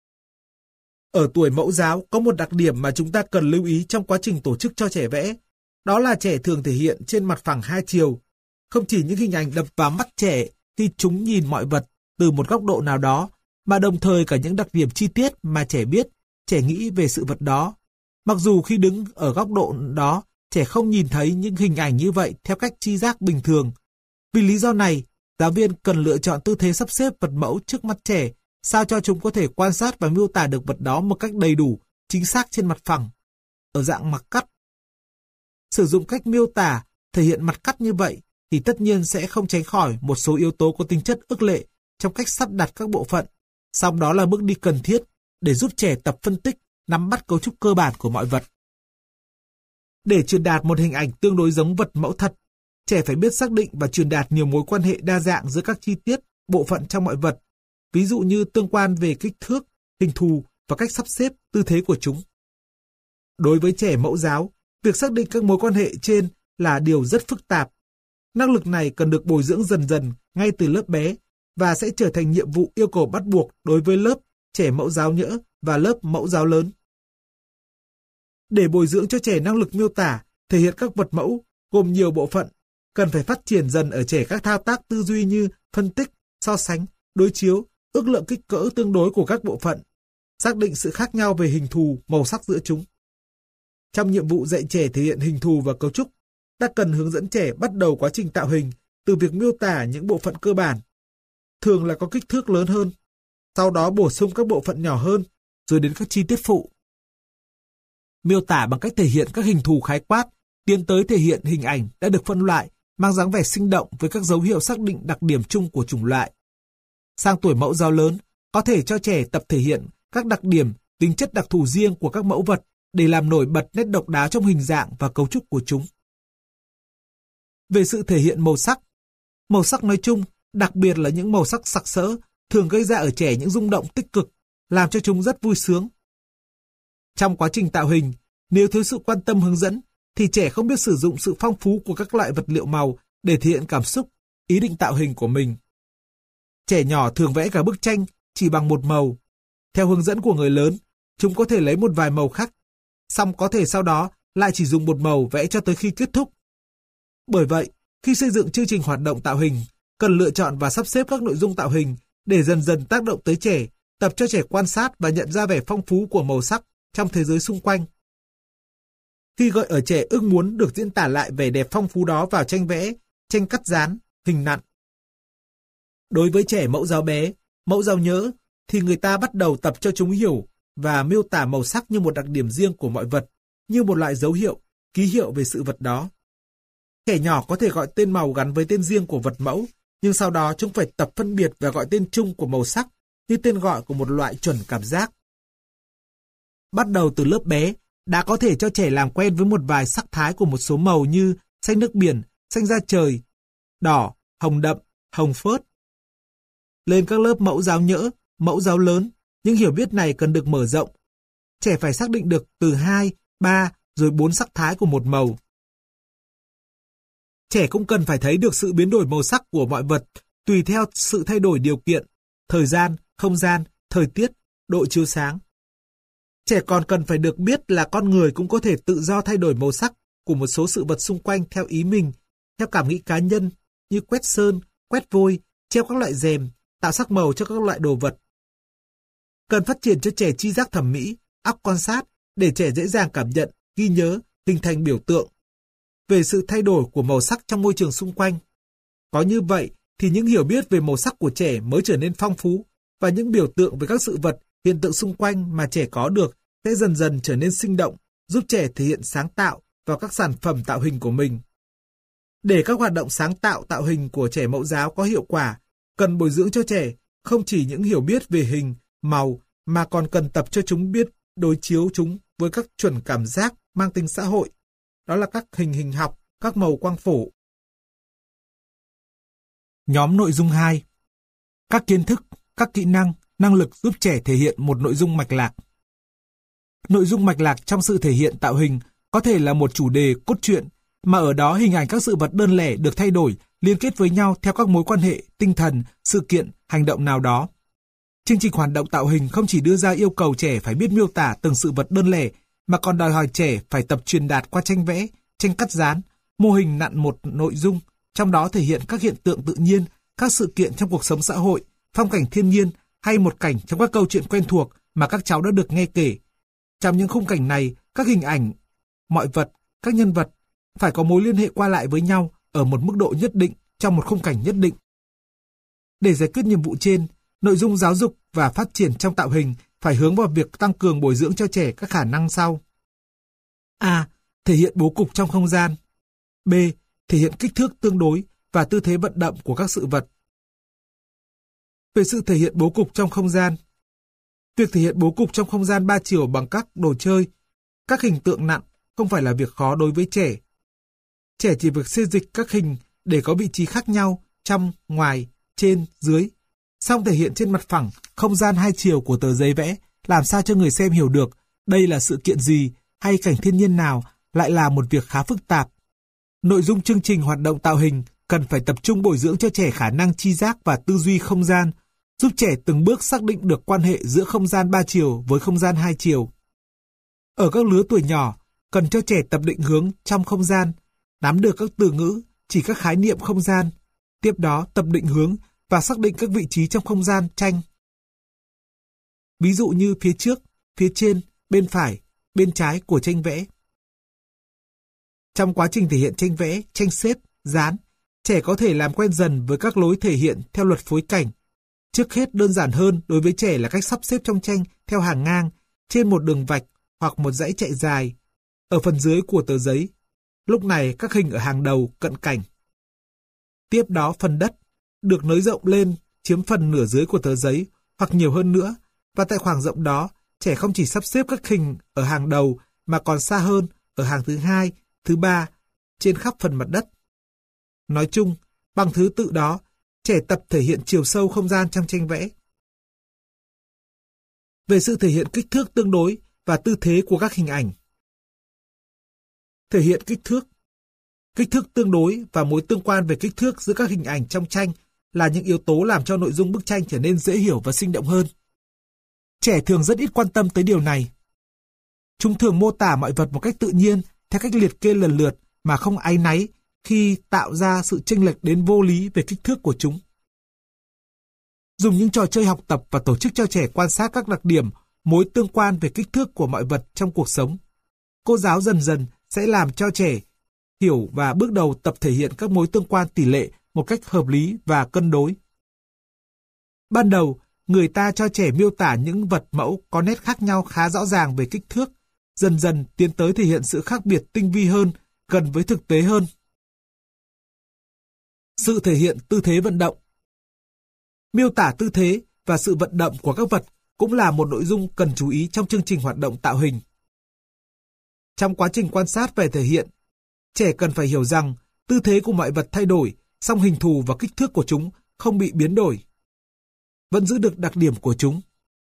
Ở tuổi mẫu giáo có một đặc điểm mà chúng ta cần lưu ý trong quá trình tổ chức cho trẻ vẽ, đó là trẻ thường thể hiện trên mặt phẳng hai chiều, không chỉ những hình ảnh đập vào mắt trẻ khi chúng nhìn mọi vật từ một góc độ nào đó, mà đồng thời cả những đặc điểm chi tiết mà trẻ biết, trẻ nghĩ về sự vật đó. Mặc dù khi đứng ở góc độ đó, trẻ không nhìn thấy những hình ảnh như vậy theo cách tri giác bình thường. Vì lý do này, giáo viên cần lựa chọn tư thế sắp xếp vật mẫu trước mắt trẻ, sao cho chúng có thể quan sát và miêu tả được vật đó một cách đầy đủ, chính xác trên mặt phẳng, ở dạng mặt cắt. Sử dụng cách miêu tả, thể hiện mặt cắt như vậy, thì tất nhiên sẽ không tránh khỏi một số yếu tố có tính chất ước lệ trong cách sắp đặt các bộ phận. Song đó là bước đi cần thiết để giúp trẻ tập phân tích, nắm bắt cấu trúc cơ bản của mọi vật. Để truyền đạt một hình ảnh tương đối giống vật mẫu thật, trẻ phải biết xác định và truyền đạt nhiều mối quan hệ đa dạng giữa các chi tiết, bộ phận trong mọi vật, ví dụ như tương quan về kích thước, hình thù và cách sắp xếp, tư thế của chúng. Đối với trẻ mẫu giáo, việc xác định các mối quan hệ trên là điều rất phức tạp. Năng lực này cần được bồi dưỡng dần dần ngay từ lớp bé và sẽ trở thành nhiệm vụ yêu cầu bắt buộc đối với lớp trẻ mẫu giáo nhỡ và lớp mẫu giáo lớn. Để bồi dưỡng cho trẻ năng lực miêu tả, thể hiện các vật mẫu gồm nhiều bộ phận, cần phải phát triển dần ở trẻ các thao tác tư duy như phân tích, so sánh, đối chiếu, ước lượng kích cỡ tương đối của các bộ phận, xác định sự khác nhau về hình thù, màu sắc giữa chúng. Trong nhiệm vụ dạy trẻ thể hiện hình thù và cấu trúc, ta cần hướng dẫn trẻ bắt đầu quá trình tạo hình từ việc miêu tả những bộ phận cơ bản, thường là có kích thước lớn hơn, sau đó bổ sung các bộ phận nhỏ hơn, rồi đến các chi tiết phụ. Miêu tả bằng cách thể hiện các hình thù khái quát, tiến tới thể hiện hình ảnh đã được phân loại mang dáng vẻ sinh động với các dấu hiệu xác định đặc điểm chung của chủng loại. Sang tuổi mẫu giáo lớn, có thể cho trẻ tập thể hiện các đặc điểm, tính chất đặc thù riêng của các mẫu vật để làm nổi bật nét độc đáo trong hình dạng và cấu trúc của chúng. Về sự thể hiện màu sắc nói chung, đặc biệt là những màu sắc sặc sỡ, thường gây ra ở trẻ những rung động tích cực, làm cho chúng rất vui sướng. Trong quá trình tạo hình, nếu thiếu sự quan tâm hướng dẫn, thì trẻ không biết sử dụng sự phong phú của các loại vật liệu màu để thể hiện cảm xúc, ý định tạo hình của mình. Trẻ nhỏ thường vẽ cả bức tranh chỉ bằng một màu. Theo hướng dẫn của người lớn, chúng có thể lấy một vài màu khác, song có thể sau đó lại chỉ dùng một màu vẽ cho tới khi kết thúc. Bởi vậy, khi xây dựng chương trình hoạt động tạo hình, cần lựa chọn và sắp xếp các nội dung tạo hình để dần dần tác động tới trẻ, tập cho trẻ quan sát và nhận ra vẻ phong phú của màu sắc trong thế giới xung quanh. Khi gợi ở trẻ ước muốn được diễn tả lại vẻ đẹp phong phú đó vào tranh vẽ, tranh cắt dán, hình nặn. Đối với trẻ mẫu giáo bé, mẫu giáo nhỡ, thì người ta bắt đầu tập cho chúng hiểu và miêu tả màu sắc như một đặc điểm riêng của mọi vật, như một loại dấu hiệu, ký hiệu về sự vật đó. Trẻ nhỏ có thể gọi tên màu gắn với tên riêng của vật mẫu, nhưng sau đó chúng phải tập phân biệt và gọi tên chung của màu sắc như tên gọi của một loại chuẩn cảm giác. Bắt đầu từ lớp bé, đã có thể cho trẻ làm quen với một vài sắc thái của một số màu như xanh nước biển, xanh da trời, đỏ, hồng đậm, hồng phớt. Lên các lớp mẫu giáo nhỡ, mẫu giáo lớn, những hiểu biết này cần được mở rộng. Trẻ phải xác định được từ 2, 3 rồi 4 sắc thái của một màu. Trẻ cũng cần phải thấy được sự biến đổi màu sắc của mọi vật tùy theo sự thay đổi điều kiện, thời gian, không gian, thời tiết, độ chiếu sáng. Trẻ còn cần phải được biết là con người cũng có thể tự do thay đổi màu sắc của một số sự vật xung quanh theo ý mình, theo cảm nghĩ cá nhân, như quét sơn, quét vôi, treo các loại rèm, tạo sắc màu cho các loại đồ vật. Cần phát triển cho trẻ tri giác thẩm mỹ, óc quan sát, để trẻ dễ dàng cảm nhận, ghi nhớ, hình thành biểu tượng về sự thay đổi của màu sắc trong môi trường xung quanh. Có như vậy thì những hiểu biết về màu sắc của trẻ mới trở nên phong phú, và những biểu tượng về các sự vật, hiện tượng xung quanh mà trẻ có được sẽ dần dần trở nên sinh động, giúp trẻ thể hiện sáng tạo vào các sản phẩm tạo hình của mình. Để các hoạt động sáng tạo tạo hình của trẻ mẫu giáo có hiệu quả, cần bồi dưỡng cho trẻ không chỉ những hiểu biết về hình, màu, mà còn cần tập cho chúng biết đối chiếu chúng với các chuẩn cảm giác mang tính xã hội. Đó là các hình học, các màu quang phổ. Nhóm nội dung 2. Các kiến thức, các kỹ năng, năng lực giúp trẻ thể hiện một nội dung mạch lạc. Nội dung mạch lạc trong sự thể hiện tạo hình có thể là một chủ đề, cốt truyện, mà ở đó hình ảnh các sự vật đơn lẻ được thay đổi, liên kết với nhau theo các mối quan hệ, tinh thần, sự kiện, hành động nào đó. Chương trình hoạt động tạo hình không chỉ đưa ra yêu cầu trẻ phải biết miêu tả từng sự vật đơn lẻ, mà còn đòi hỏi trẻ phải tập truyền đạt qua tranh vẽ, tranh cắt dán, mô hình nặn một nội dung, trong đó thể hiện các hiện tượng tự nhiên, các sự kiện trong cuộc sống xã hội, phong cảnh thiên nhiên hay một cảnh trong các câu chuyện quen thuộc mà các cháu đã được nghe kể. Trong những khung cảnh này, các hình ảnh, mọi vật, các nhân vật phải có mối liên hệ qua lại với nhau ở một mức độ nhất định trong một khung cảnh nhất định. Để giải quyết nhiệm vụ trên, nội dung giáo dục và phát triển trong tạo hình phải hướng vào việc tăng cường bồi dưỡng cho trẻ các khả năng sau. A. Thể hiện bố cục trong không gian. B. Thể hiện kích thước tương đối và tư thế vận động của các sự vật. Về sự thể hiện bố cục trong không gian. Việc thể hiện bố cục trong không gian 3 chiều bằng các đồ chơi, các hình tượng nặn không phải là việc khó đối với trẻ. Trẻ chỉ việc xê dịch các hình để có vị trí khác nhau trong, ngoài, trên, dưới, xong thể hiện trên mặt phẳng không gian 2 chiều của tờ giấy vẽ, làm sao cho người xem hiểu được đây là sự kiện gì hay cảnh thiên nhiên nào, lại là một việc khá phức tạp. Nội dung chương trình hoạt động tạo hình cần phải tập trung bồi dưỡng cho trẻ khả năng tri giác và tư duy không gian, giúp trẻ từng bước xác định được quan hệ giữa không gian 3 chiều với không gian 2 chiều. Ở các lứa tuổi nhỏ, cần cho trẻ tập định hướng trong không gian, nắm được các từ ngữ, chỉ các khái niệm không gian, tiếp đó tập định hướng và xác định các vị trí trong không gian tranh. Ví dụ như phía trước, phía trên, bên phải, bên trái của tranh vẽ. Trong quá trình thể hiện tranh vẽ, tranh xếp, dán, trẻ có thể làm quen dần với các lối thể hiện theo luật phối cảnh. Trước hết đơn giản hơn đối với trẻ là cách sắp xếp trong tranh theo hàng ngang, trên một đường vạch hoặc một dãy chạy dài, ở phần dưới của tờ giấy. Lúc này các hình ở hàng đầu, cận cảnh. Tiếp đó phần đất được nới rộng lên chiếm phần nửa dưới của tờ giấy hoặc nhiều hơn nữa, và tại khoảng rộng đó, trẻ không chỉ sắp xếp các hình ở hàng đầu mà còn xa hơn ở hàng thứ hai, thứ ba trên khắp phần mặt đất. Nói chung, bằng thứ tự đó, trẻ tập thể hiện chiều sâu không gian trong tranh vẽ. Về sự thể hiện kích thước tương đối và tư thế của các hình ảnh. Thể hiện kích thước tương đối và mối tương quan về kích thước giữa các hình ảnh trong tranh là những yếu tố làm cho nội dung bức tranh trở nên dễ hiểu và sinh động hơn. Trẻ thường rất ít quan tâm tới điều này. Chúng thường mô tả mọi vật một cách tự nhiên, theo cách liệt kê lần lượt mà không áy náy khi tạo ra sự chênh lệch đến vô lý về kích thước của chúng. Dùng những trò chơi học tập và tổ chức cho trẻ quan sát các đặc điểm, mối tương quan về kích thước của mọi vật trong cuộc sống. Cô giáo dần dần sẽ làm cho trẻ hiểu và bước đầu tập thể hiện các mối tương quan tỷ lệ một cách hợp lý và cân đối. Ban đầu, người ta cho trẻ miêu tả những vật mẫu có nét khác nhau khá rõ ràng về kích thước, dần dần tiến tới thể hiện sự khác biệt tinh vi hơn, gần với thực tế hơn. Sự thể hiện tư thế vận động. Miêu tả tư thế và sự vận động của các vật cũng là một nội dung cần chú ý trong chương trình hoạt động tạo hình. Trong quá trình quan sát về thể hiện, trẻ cần phải hiểu rằng tư thế của mọi vật thay đổi, song hình thù và kích thước của chúng không bị biến đổi, vẫn giữ được đặc điểm của chúng.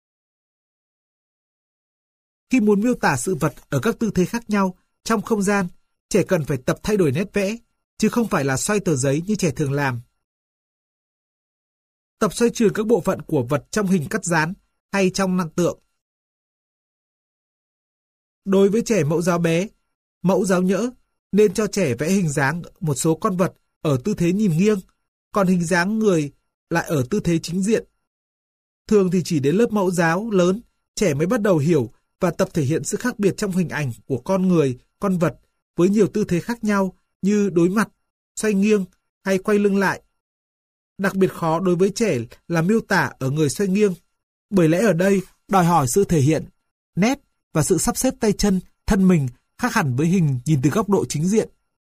Khi muốn miêu tả sự vật ở các tư thế khác nhau trong không gian, trẻ cần phải tập thay đổi nét vẽ, chứ không phải là xoay tờ giấy như trẻ thường làm. Tập xoay chuyển các bộ phận của vật trong hình cắt dán hay trong năng tượng. Đối với trẻ mẫu giáo bé, mẫu giáo nhỡ, nên cho trẻ vẽ hình dáng một số con vật ở tư thế nhìn nghiêng, còn hình dáng người lại ở tư thế chính diện. Thường thì chỉ đến lớp mẫu giáo lớn, trẻ mới bắt đầu hiểu và tập thể hiện sự khác biệt trong hình ảnh của con người, con vật với nhiều tư thế khác nhau như đối mặt, xoay nghiêng hay quay lưng lại. Đặc biệt khó đối với trẻ là miêu tả ở người xoay nghiêng, bởi lẽ ở đây đòi hỏi sự thể hiện nét và sự sắp xếp tay chân, thân mình khác hẳn với hình nhìn từ góc độ chính diện.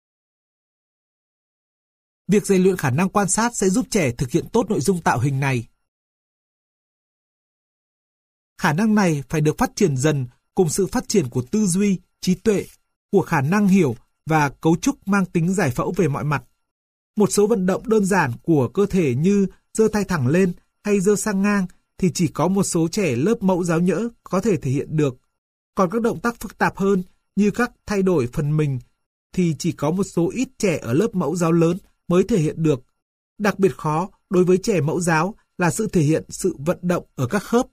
Việc rèn luyện khả năng quan sát sẽ giúp trẻ thực hiện tốt nội dung tạo hình này. Khả năng này phải được phát triển dần cùng sự phát triển của tư duy, trí tuệ, của khả năng hiểu và cấu trúc mang tính giải phẫu về mọi mặt. Một số vận động đơn giản của cơ thể như giơ tay thẳng lên hay giơ sang ngang thì chỉ có một số trẻ lớp mẫu giáo nhỡ có thể thể hiện được. Còn các động tác phức tạp hơn như các thay đổi phần mình thì chỉ có một số ít trẻ ở lớp mẫu giáo lớn mới thể hiện được. Đặc biệt khó đối với trẻ mẫu giáo là sự thể hiện sự vận động ở các khớp.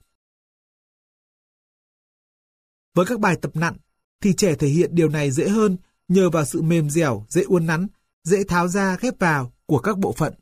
Với các bài tập nặng thì trẻ thể hiện điều này dễ hơn nhờ vào sự mềm dẻo, dễ uốn nắn, dễ tháo ra ghép vào của các bộ phận.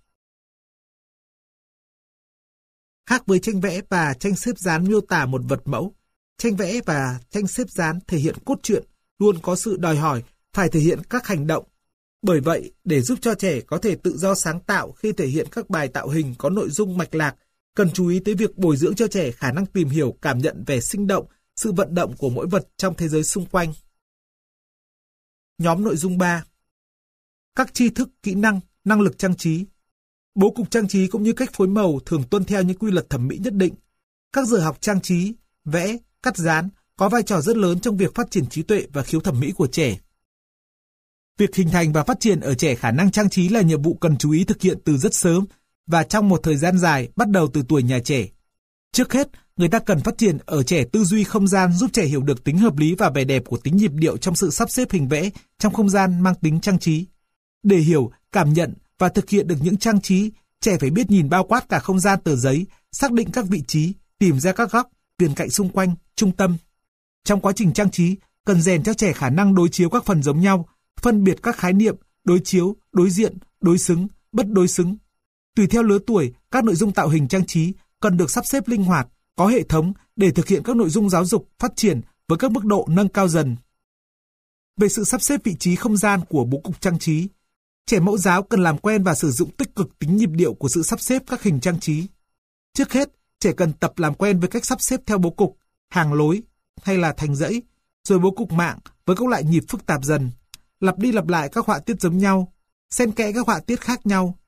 Khác với tranh vẽ và tranh xếp dán miêu tả một vật mẫu, tranh vẽ và tranh xếp dán thể hiện cốt truyện luôn có sự đòi hỏi phải thể hiện các hành động. Bởi vậy, để giúp cho trẻ có thể tự do sáng tạo khi thể hiện các bài tạo hình có nội dung mạch lạc, cần chú ý tới việc bồi dưỡng cho trẻ khả năng tìm hiểu, cảm nhận vẻ sinh động, sự vận động của mỗi vật trong thế giới xung quanh. Nhóm nội dung 3. Các tri thức, kỹ năng, năng lực trang trí. Bố cục trang trí cũng như cách phối màu thường tuân theo những quy luật thẩm mỹ nhất định. Các giờ học trang trí, vẽ, cắt dán có vai trò rất lớn trong việc phát triển trí tuệ và khiếu thẩm mỹ của trẻ. Việc hình thành và phát triển ở trẻ khả năng trang trí là nhiệm vụ cần chú ý thực hiện từ rất sớm và trong một thời gian dài bắt đầu từ tuổi nhà trẻ. Trước hết, người ta cần phát triển ở trẻ tư duy không gian giúp trẻ hiểu được tính hợp lý và vẻ đẹp của tính nhịp điệu trong sự sắp xếp hình vẽ trong không gian mang tính trang trí. Để hiểu, cảm nhận và thực hiện được những trang trí, trẻ phải biết nhìn bao quát cả không gian tờ giấy, xác định các vị trí, tìm ra các góc, viền cạnh xung quanh, trung tâm. Trong quá trình trang trí, cần rèn cho trẻ khả năng đối chiếu các phần giống nhau, phân biệt các khái niệm, đối chiếu, đối diện, đối xứng, bất đối xứng. Tùy theo lứa tuổi, các nội dung tạo hình trang trí cần được sắp xếp linh hoạt, có hệ thống để thực hiện các nội dung giáo dục phát triển với các mức độ nâng cao dần. Về sự sắp xếp vị trí không gian của bố cục trang trí, trẻ mẫu giáo cần làm quen và sử dụng tích cực tính nhịp điệu của sự sắp xếp các hình trang trí. Trước hết, trẻ cần tập làm quen với cách sắp xếp theo bố cục, hàng lối hay là thành dãy, rồi bố cục mạng với các loại nhịp phức tạp dần, lặp đi lặp lại các họa tiết giống nhau, xen kẽ các họa tiết khác nhau,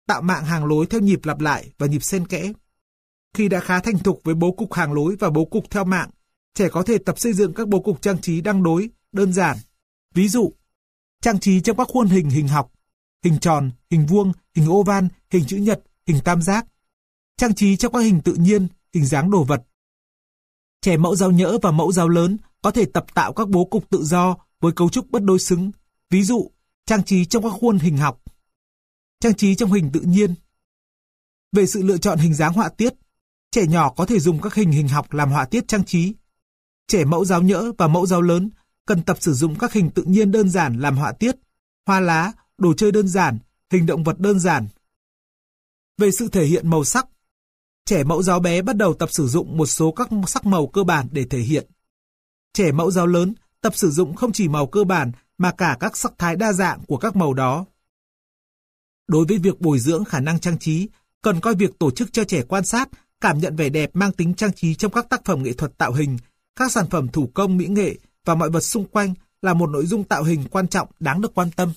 tạo mạng hàng lối theo nhịp lặp lại và nhịp xen kẽ. Khi đã khá thành thục với bố cục hàng lối và bố cục theo mạng, trẻ có thể tập xây dựng các bố cục trang trí đăng đối, đơn giản. Ví dụ, trang trí trong các khuôn hình hình học, hình tròn, hình vuông, hình oval, hình chữ nhật, hình tam giác. Trang trí trong các hình tự nhiên, hình dáng đồ vật. Trẻ mẫu giáo nhỡ và mẫu giáo lớn có thể tập tạo các bố cục tự do với cấu trúc bất đối xứng. Ví dụ, trang trí trong các khuôn hình học, trang trí trong hình tự nhiên. Về sự lựa chọn hình dáng họa tiết, trẻ nhỏ có thể dùng các hình học làm họa tiết trang trí. Trẻ mẫu giáo nhỡ và mẫu giáo lớn cần tập sử dụng các hình tự nhiên đơn giản làm họa tiết, hoa lá, đồ chơi đơn giản, hình động vật đơn giản. Về sự thể hiện màu sắc, trẻ mẫu giáo bé bắt đầu tập sử dụng một số các sắc màu cơ bản để thể hiện. Trẻ mẫu giáo lớn tập sử dụng không chỉ màu cơ bản mà cả các sắc thái đa dạng của các màu đó. Đối với việc bồi dưỡng khả năng trang trí, cần coi việc tổ chức cho trẻ quan sát, cảm nhận vẻ đẹp mang tính trang trí trong các tác phẩm nghệ thuật tạo hình, các sản phẩm thủ công mỹ nghệ và mọi vật xung quanh là một nội dung tạo hình quan trọng đáng được quan tâm.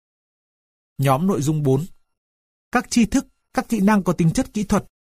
Nhóm nội dung 4. Các tri thức, các kỹ năng có tính chất kỹ thuật.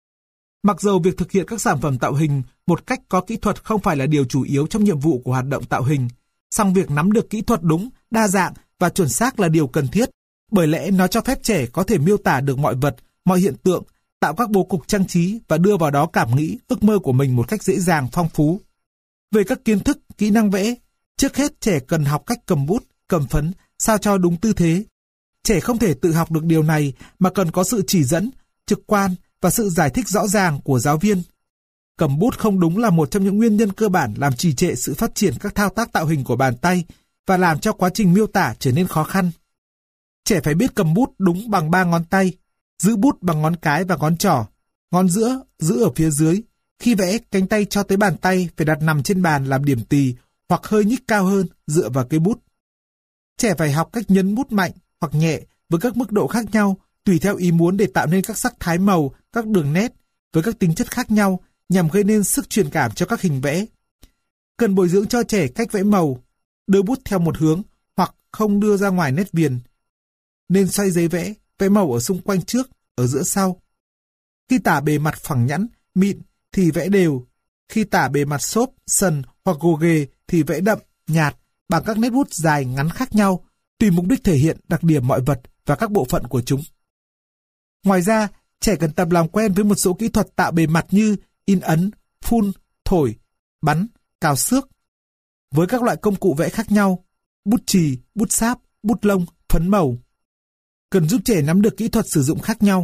Mặc dầu việc thực hiện các sản phẩm tạo hình một cách có kỹ thuật không phải là điều chủ yếu trong nhiệm vụ của hoạt động tạo hình, song việc nắm được kỹ thuật đúng, đa dạng và chuẩn xác là điều cần thiết, bởi lẽ nó cho phép trẻ có thể miêu tả được mọi vật, mọi hiện tượng, tạo các bố cục trang trí và đưa vào đó cảm nghĩ, ước mơ của mình một cách dễ dàng, phong phú. Về các kiến thức, kỹ năng vẽ, trước hết trẻ cần học cách cầm bút, cầm phấn, sao cho đúng tư thế. Trẻ không thể tự học được điều này mà cần có sự chỉ dẫn, trực quan và sự giải thích rõ ràng của giáo viên. Cầm bút không đúng là một trong những nguyên nhân cơ bản làm trì trệ sự phát triển các thao tác tạo hình của bàn tay và làm cho quá trình miêu tả trở nên khó khăn. Trẻ phải biết cầm bút đúng bằng 3 ngón tay, giữ bút bằng ngón cái và ngón trỏ, ngón giữa giữ ở phía dưới. Khi vẽ, cánh tay cho tới bàn tay phải đặt nằm trên bàn làm điểm tì hoặc hơi nhích cao hơn dựa vào cây bút. Trẻ phải học cách nhấn bút mạnh hoặc nhẹ với các mức độ khác nhau tùy theo ý muốn để tạo nên các sắc thái màu, các đường nét với các tính chất khác nhau nhằm gây nên sức truyền cảm cho các hình vẽ. Cần bồi dưỡng cho trẻ cách vẽ màu, đưa bút theo một hướng hoặc không đưa ra ngoài nét viền. Nên xoay giấy vẽ, vẽ màu ở xung quanh trước, ở giữa sau. Khi tả bề mặt phẳng nhẵn, mịn thì vẽ đều. Khi tả bề mặt xốp, sần hoặc gồ ghề thì vẽ đậm, nhạt bằng các nét bút dài ngắn khác nhau, tùy mục đích thể hiện đặc điểm mọi vật và các bộ phận của chúng. Ngoài ra, trẻ cần tập làm quen với một số kỹ thuật tạo bề mặt như in ấn, phun, thổi, bắn, cào xước. Với các loại công cụ vẽ khác nhau, bút chì, bút sáp, bút lông, phấn màu. Cần giúp trẻ nắm được kỹ thuật sử dụng khác nhau.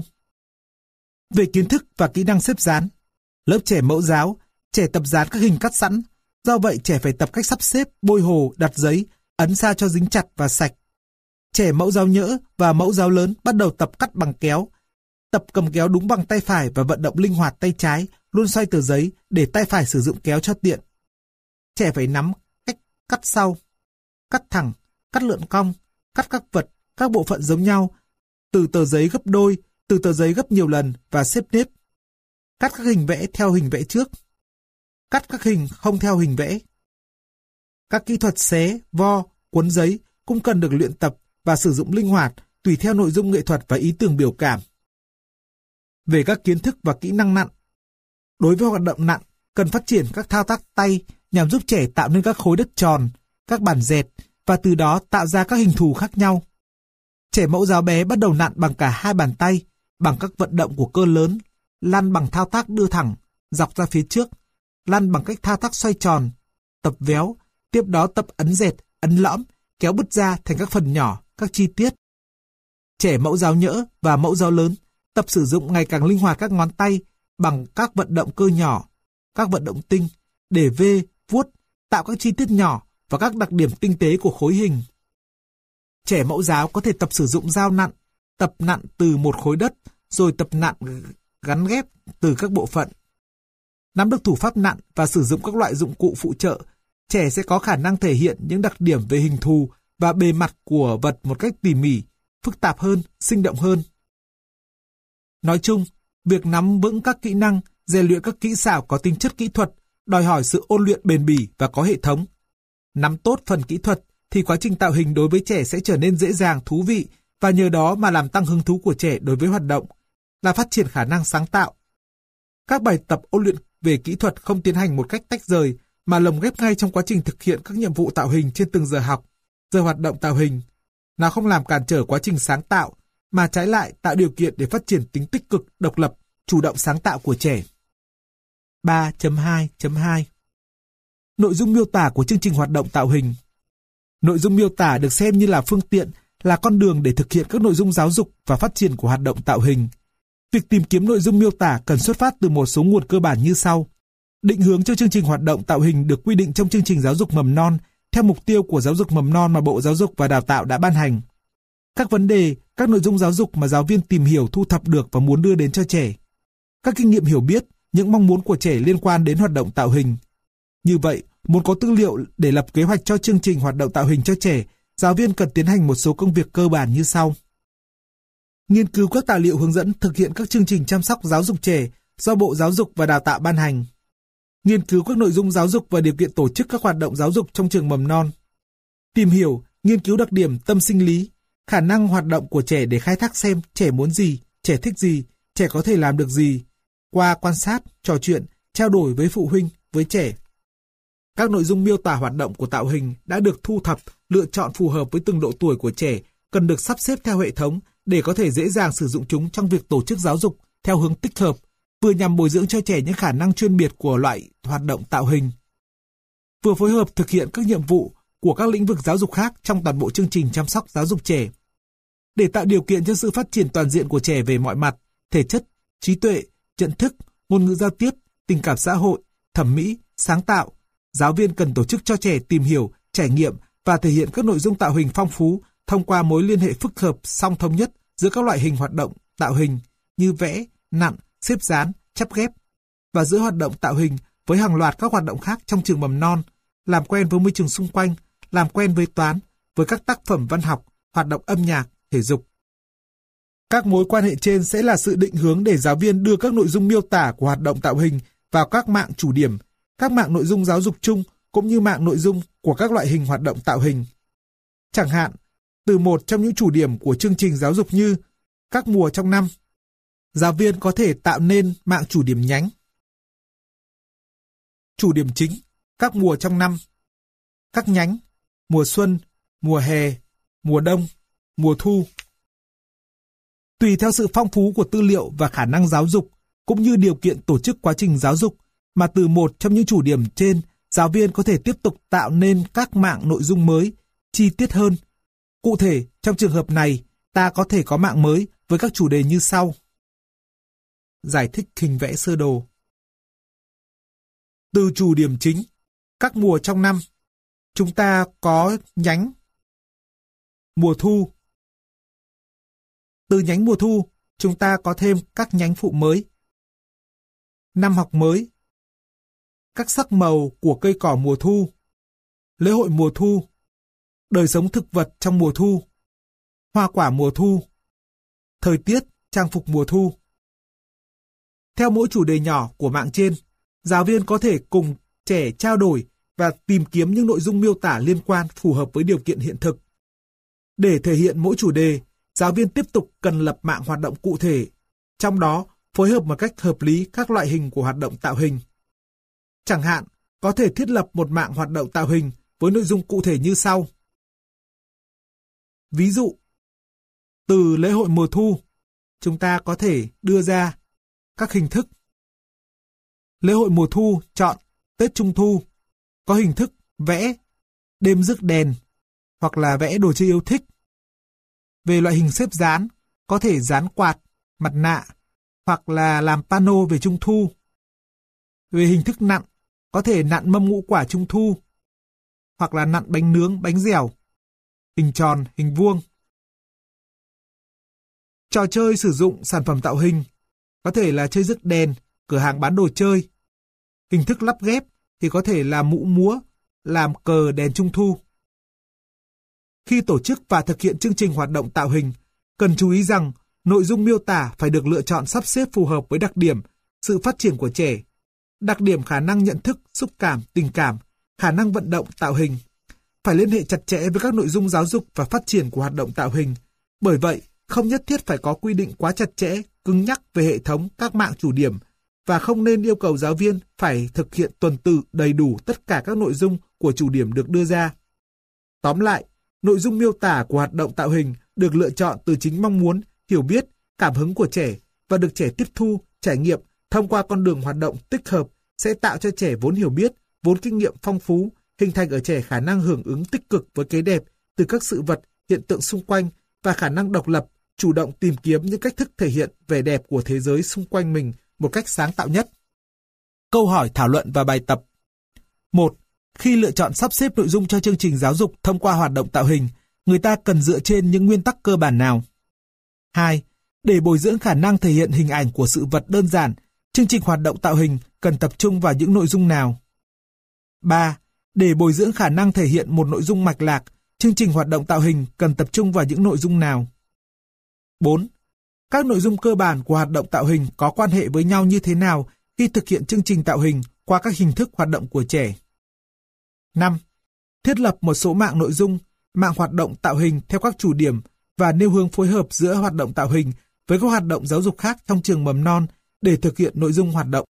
Về kiến thức và kỹ năng xếp dán, lớp trẻ mẫu giáo, trẻ tập dán các hình cắt sẵn, do vậy trẻ phải tập cách sắp xếp, bôi hồ, đặt giấy, ấn sao cho dính chặt và sạch. Trẻ mẫu giáo nhỡ và mẫu giáo lớn bắt đầu tập cắt bằng kéo, tập cầm kéo đúng bằng tay phải và vận động linh hoạt tay trái, luôn xoay tờ giấy để tay phải sử dụng kéo cho tiện. Trẻ phải nắm cách cắt sau, cắt thẳng, cắt lượn cong, cắt các vật, các bộ phận giống nhau, từ tờ giấy gấp đôi, từ tờ giấy gấp nhiều lần và xếp nếp. Cắt các hình vẽ theo hình vẽ trước. Cắt các hình không theo hình vẽ. Các kỹ thuật xé, vo, cuốn giấy cũng cần được luyện tập và sử dụng linh hoạt tùy theo nội dung nghệ thuật và ý tưởng biểu cảm. Về các kiến thức và kỹ năng nặn. Đối với hoạt động nặn, cần phát triển các thao tác tay nhằm giúp trẻ tạo nên các khối đất tròn, các bản dẹt và từ đó tạo ra các hình thù khác nhau. Trẻ mẫu giáo bé bắt đầu nặn bằng cả hai bàn tay, bằng các vận động của cơ lớn, lăn bằng thao tác đưa thẳng, dọc ra phía trước, lăn bằng cách thao tác xoay tròn, tập véo, tiếp đó tập ấn dẹt, ấn lõm, kéo bứt ra thành các phần nhỏ, các chi tiết. Trẻ mẫu giáo nhỡ và mẫu giáo lớn tập sử dụng ngày càng linh hoạt các ngón tay bằng các vận động cơ nhỏ, các vận động tinh, để vê, vuốt, tạo các chi tiết nhỏ và các đặc điểm tinh tế của khối hình. Trẻ mẫu giáo có thể tập sử dụng dao nặn, tập nặn từ một khối đất, rồi tập nặn gắn ghép từ các bộ phận. Nắm được thủ pháp nặn và sử dụng các loại dụng cụ phụ trợ, trẻ sẽ có khả năng thể hiện những đặc điểm về hình thù và bề mặt của vật một cách tỉ mỉ, phức tạp hơn, sinh động hơn. Nói chung, việc nắm vững các kỹ năng, rèn luyện các kỹ xảo có tính chất kỹ thuật, đòi hỏi sự ôn luyện bền bỉ và có hệ thống. Nắm tốt phần kỹ thuật thì quá trình tạo hình đối với trẻ sẽ trở nên dễ dàng, thú vị và nhờ đó mà làm tăng hứng thú của trẻ đối với hoạt động, là phát triển khả năng sáng tạo. Các bài tập ôn luyện về kỹ thuật không tiến hành một cách tách rời mà lồng ghép ngay trong quá trình thực hiện các nhiệm vụ tạo hình trên từng giờ học, giờ hoạt động tạo hình. Nó không làm cản trở quá trình sáng tạo, mà trái lại tạo điều kiện để phát triển tính tích cực, độc lập, chủ động sáng tạo của trẻ. 3.2.2 Nội dung miêu tả của chương trình hoạt động tạo hình. Nội dung miêu tả được xem như là phương tiện, là con đường để thực hiện các nội dung giáo dục và phát triển của hoạt động tạo hình. Việc tìm kiếm nội dung miêu tả cần xuất phát từ một số nguồn cơ bản như sau. Định hướng cho chương trình hoạt động tạo hình được quy định trong chương trình giáo dục mầm non theo mục tiêu của giáo dục mầm non mà Bộ Giáo dục và Đào tạo đã ban hành. Các vấn đề, các nội dung giáo dục mà giáo viên tìm hiểu, thu thập được và muốn đưa đến cho trẻ. Các kinh nghiệm hiểu biết, những mong muốn của trẻ liên quan đến hoạt động tạo hình. Như vậy, muốn có tư liệu để lập kế hoạch cho chương trình hoạt động tạo hình cho trẻ, giáo viên cần tiến hành một số công việc cơ bản như sau. Nghiên cứu các tài liệu hướng dẫn thực hiện các chương trình chăm sóc giáo dục trẻ do Bộ Giáo dục và Đào tạo ban hành. Nghiên cứu các nội dung giáo dục và điều kiện tổ chức các hoạt động giáo dục trong trường mầm non. Tìm hiểu, nghiên cứu đặc điểm tâm sinh lý, khả năng hoạt động của trẻ để khai thác xem trẻ muốn gì, trẻ thích gì, trẻ có thể làm được gì, qua quan sát, trò chuyện, trao đổi với phụ huynh, với trẻ. Các nội dung miêu tả hoạt động của tạo hình đã được thu thập, lựa chọn phù hợp với từng độ tuổi của trẻ, cần được sắp xếp theo hệ thống để có thể dễ dàng sử dụng chúng trong việc tổ chức giáo dục theo hướng tích hợp, vừa nhằm bồi dưỡng cho trẻ những khả năng chuyên biệt của loại hoạt động tạo hình, vừa phối hợp thực hiện các nhiệm vụ của các lĩnh vực giáo dục khác trong toàn bộ chương trình chăm sóc giáo dục trẻ. Để tạo điều kiện cho sự phát triển toàn diện của trẻ về mọi mặt, thể chất, trí tuệ, nhận thức, ngôn ngữ giao tiếp, tình cảm xã hội, thẩm mỹ, sáng tạo, giáo viên cần tổ chức cho trẻ tìm hiểu, trải nghiệm và thể hiện các nội dung tạo hình phong phú thông qua mối liên hệ phức hợp song thống nhất giữa các loại hình hoạt động tạo hình như vẽ, nặn, xếp dán, chắp ghép, và giữa hoạt động tạo hình với hàng loạt các hoạt động khác trong trường mầm non, làm quen với môi trường xung quanh, làm quen với toán, với các tác phẩm văn học, hoạt động âm nhạc, thể dục. Các mối quan hệ trên sẽ là sự định hướng để giáo viên đưa các nội dung miêu tả của hoạt động tạo hình vào các mạng chủ điểm, các mạng nội dung giáo dục chung cũng như mạng nội dung của các loại hình hoạt động tạo hình. Chẳng hạn, từ một trong những chủ điểm của chương trình giáo dục như các mùa trong năm, giáo viên có thể tạo nên mạng chủ điểm nhánh. Chủ điểm chính, các mùa trong năm. Các nhánh, mùa xuân, mùa hè, mùa đông, mùa thu. Tùy theo sự phong phú của tư liệu và khả năng giáo dục, cũng như điều kiện tổ chức quá trình giáo dục, mà từ một trong những chủ điểm trên, giáo viên có thể tiếp tục tạo nên các mạng nội dung mới, chi tiết hơn. Cụ thể, trong trường hợp này, ta có thể có mạng mới với các chủ đề như sau. Giải thích hình vẽ sơ đồ. Từ chủ điểm chính, các mùa trong năm, chúng ta có nhánh mùa thu. Từ nhánh mùa thu, chúng ta có thêm các nhánh phụ mới. Năm học mới. Các sắc màu của cây cỏ mùa thu. Lễ hội mùa thu. Đời sống thực vật trong mùa thu. Hoa quả mùa thu. Thời tiết, trang phục mùa thu. Theo mỗi chủ đề nhỏ của mạng trên, giáo viên có thể cùng trẻ trao đổi và tìm kiếm những nội dung miêu tả liên quan phù hợp với điều kiện hiện thực. Để thể hiện mỗi chủ đề, giáo viên tiếp tục cần lập mạng hoạt động cụ thể, trong đó phối hợp một cách hợp lý các loại hình của hoạt động tạo hình. Chẳng hạn, có thể thiết lập một mạng hoạt động tạo hình với nội dung cụ thể như sau. Ví dụ, từ lễ hội mùa thu, chúng ta có thể đưa ra các hình thức. Lễ hội mùa thu chọn Tết Trung Thu, có hình thức vẽ, đêm rước đèn, hoặc là vẽ đồ chơi yêu thích. Về loại hình xếp dán, có thể dán quạt, mặt nạ, hoặc là làm pano về Trung Thu. Về hình thức nặn, có thể nặn mâm ngũ quả Trung Thu, hoặc là nặn bánh nướng, bánh dẻo, hình tròn, hình vuông. Trò chơi sử dụng sản phẩm tạo hình, có thể là chơi rước đèn, cửa hàng bán đồ chơi. Hình thức lắp ghép thì có thể là mũ múa, làm cờ đèn Trung Thu. Khi tổ chức và thực hiện chương trình hoạt động tạo hình, cần chú ý rằng nội dung miêu tả phải được lựa chọn sắp xếp phù hợp với đặc điểm, sự phát triển của trẻ, đặc điểm khả năng nhận thức, xúc cảm, tình cảm, khả năng vận động tạo hình. Phải liên hệ chặt chẽ với các nội dung giáo dục và phát triển của hoạt động tạo hình, Bởi vậy, không nhất thiết phải có quy định quá chặt chẽ, cứng nhắc về hệ thống các mạng chủ điểm và không nên yêu cầu giáo viên phải thực hiện tuần tự đầy đủ tất cả các nội dung của chủ điểm được đưa ra. Tóm lại, nội dung miêu tả của hoạt động tạo hình được lựa chọn từ chính mong muốn, hiểu biết, cảm hứng của trẻ và được trẻ tiếp thu, trải nghiệm thông qua con đường hoạt động tích hợp sẽ tạo cho trẻ vốn hiểu biết, vốn kinh nghiệm phong phú, hình thành ở trẻ khả năng hưởng ứng tích cực với cái đẹp từ các sự vật, hiện tượng xung quanh và khả năng độc lập, chủ động tìm kiếm những cách thức thể hiện vẻ đẹp của thế giới xung quanh mình một cách sáng tạo nhất. Câu hỏi thảo luận và bài tập. 1. Khi lựa chọn sắp xếp nội dung cho chương trình giáo dục thông qua hoạt động tạo hình, người ta cần dựa trên những nguyên tắc cơ bản nào? 2. Để bồi dưỡng khả năng thể hiện hình ảnh của sự vật đơn giản, chương trình hoạt động tạo hình cần tập trung vào những nội dung nào? 3. Để bồi dưỡng khả năng thể hiện một nội dung mạch lạc, chương trình hoạt động tạo hình cần tập trung vào những nội dung nào? 4. Các nội dung cơ bản của hoạt động tạo hình có quan hệ với nhau như thế nào khi thực hiện chương trình tạo hình qua các hình thức hoạt động của trẻ? 5. Thiết lập một số mạng nội dung, mạng hoạt động tạo hình theo các chủ điểm và nêu hướng phối hợp giữa hoạt động tạo hình với các hoạt động giáo dục khác trong trường mầm non để thực hiện nội dung hoạt động.